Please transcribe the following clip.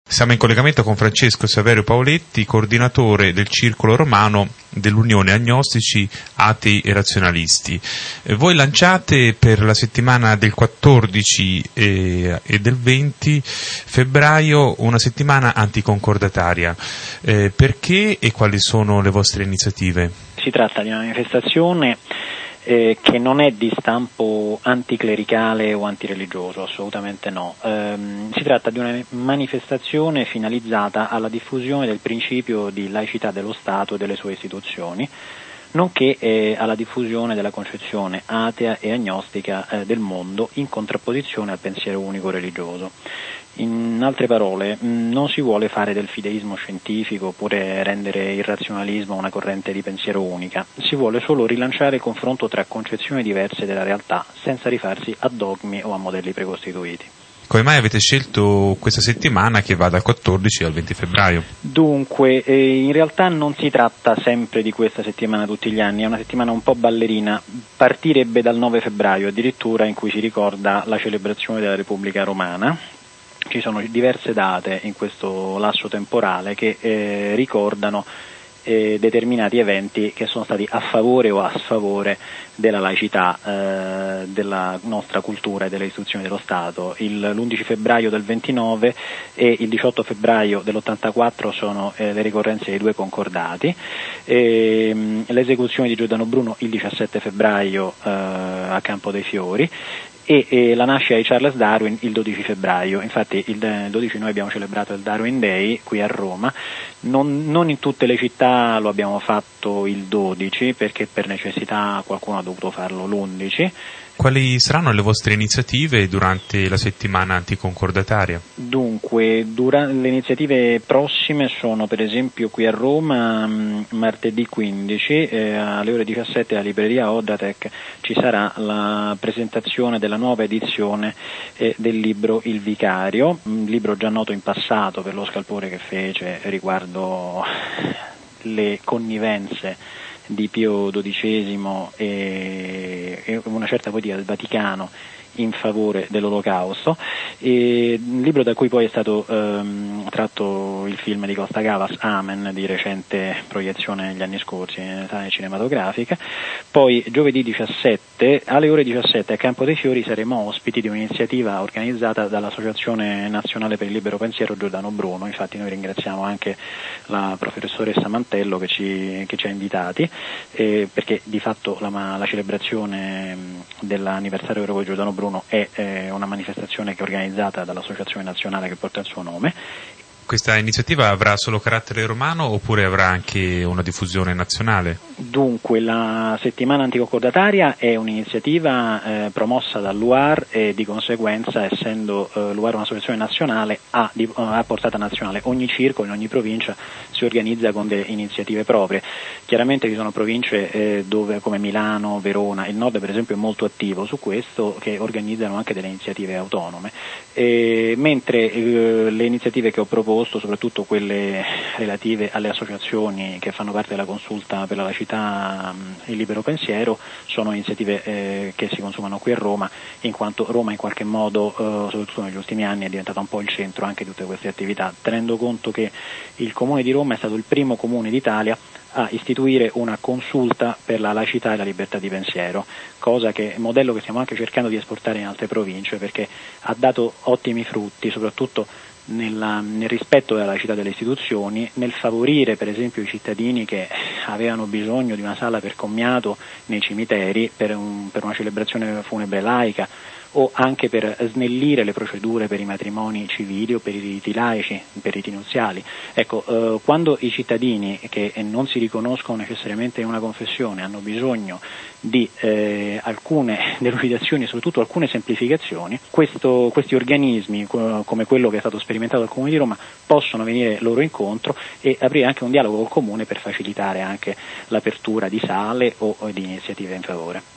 Siamo in collegamento con Francesco Saverio Paoletti, coordinatore del Circolo Romano dell'Unione Agnostici, Atei e Razionalisti. Voi lanciate per la settimana del 14 e del 20 febbraio una settimana anticoncordataria. Perché e quali sono le vostre iniziative? Si tratta di una manifestazione che non è di stampo anticlericale o antireligioso, assolutamente no. Si tratta di una manifestazione finalizzata alla diffusione del principio di laicità dello Stato e delle sue istituzioni, nonché alla diffusione della concezione atea e agnostica del mondo in contrapposizione al pensiero unico religioso. In altre parole, non si vuole fare del fideismo scientifico oppure rendere il razionalismo una corrente di pensiero unica, si vuole solo rilanciare il confronto tra concezioni diverse della realtà, senza rifarsi a dogmi o a modelli precostituiti. Come mai avete scelto questa settimana che va dal 14 al 20 febbraio? Dunque, in realtà non si tratta sempre di questa settimana tutti gli anni, è una settimana un po' ballerina, partirebbe dal 9 febbraio addirittura, in cui si ricorda la celebrazione della Repubblica Romana. Ci sono diverse date in questo lasso temporale che ricordano determinati eventi che sono stati a favore o a sfavore della laicità della nostra cultura e delle istituzioni dello Stato. L'11 febbraio del 29 e il 18 febbraio dell'84 sono le ricorrenze dei due concordati, l'esecuzione di Giordano Bruno il 17 febbraio a Campo dei Fiori, e la nascita di Charles Darwin il 12 febbraio, infatti il 12 noi abbiamo celebrato il Darwin Day qui a Roma, non in tutte le città lo abbiamo fatto il 12 perché per necessità qualcuno ha dovuto farlo l'11. Quali saranno le vostre iniziative durante la settimana anticoncordataria? Dunque, le iniziative prossime sono per esempio qui a Roma martedì 15 alle ore 17 alla libreria Odatec ci sarà la presentazione della nuova edizione del libro Il Vicario, un libro già noto in passato per lo scalpore che fece riguardo le connivenze di Pio XII e una certa politica del Vaticano in favore dell'Olocausto, un libro da cui poi è stato tratto il film di Costa Gavas, Amen, di recente proiezione negli anni scorsi in sala cinematografica. Poi giovedì 17 alle ore 17 a Campo dei Fiori saremo ospiti di un'iniziativa organizzata dall'Associazione Nazionale per il Libero Pensiero Giordano Bruno, infatti noi ringraziamo anche la professoressa Mantello che ci ha invitati, perché di fatto la celebrazione dell'anniversario europeo di Giordano Bruno è una manifestazione che è organizzata dall'Associazione Nazionale che porta il suo nome. Questa iniziativa avrà solo carattere romano oppure avrà anche una diffusione nazionale? Dunque, la settimana anticoncordataria è un'iniziativa promossa dall'UAR e di conseguenza, essendo l'UAR un'associazione nazionale, ha portata nazionale. Ogni circolo in ogni provincia si organizza con delle iniziative proprie. Chiaramente ci sono province dove, come Milano, Verona, il Nord per esempio è molto attivo su questo, che organizzano anche delle iniziative autonome, mentre le iniziative che ho proposto, soprattutto quelle relative alle associazioni che fanno parte della consulta per la laicità e il libero pensiero, sono iniziative che si consumano qui a Roma, in quanto Roma in qualche modo, soprattutto negli ultimi anni, è diventata un po' il centro anche di tutte queste attività, tenendo conto che il Comune di Roma è stato il primo comune d'Italia a istituire una consulta per la laicità e la libertà di pensiero, modello che stiamo anche cercando di esportare in altre province, perché ha dato ottimi frutti, soprattutto nel rispetto della laicità delle istituzioni, nel favorire per esempio i cittadini che avevano bisogno di una sala per commiato nei cimiteri per una celebrazione funebre laica, o anche per snellire le procedure per i matrimoni civili o per i riti laici, per i riti nuziali. Ecco, quando i cittadini che non si riconoscono necessariamente in una confessione hanno bisogno di alcune delucidazioni e soprattutto alcune semplificazioni, questi organismi come quello che è stato sperimentato dal Comune di Roma possono venire loro incontro e aprire anche un dialogo col Comune per facilitare anche l'apertura di sale o di iniziative in favore.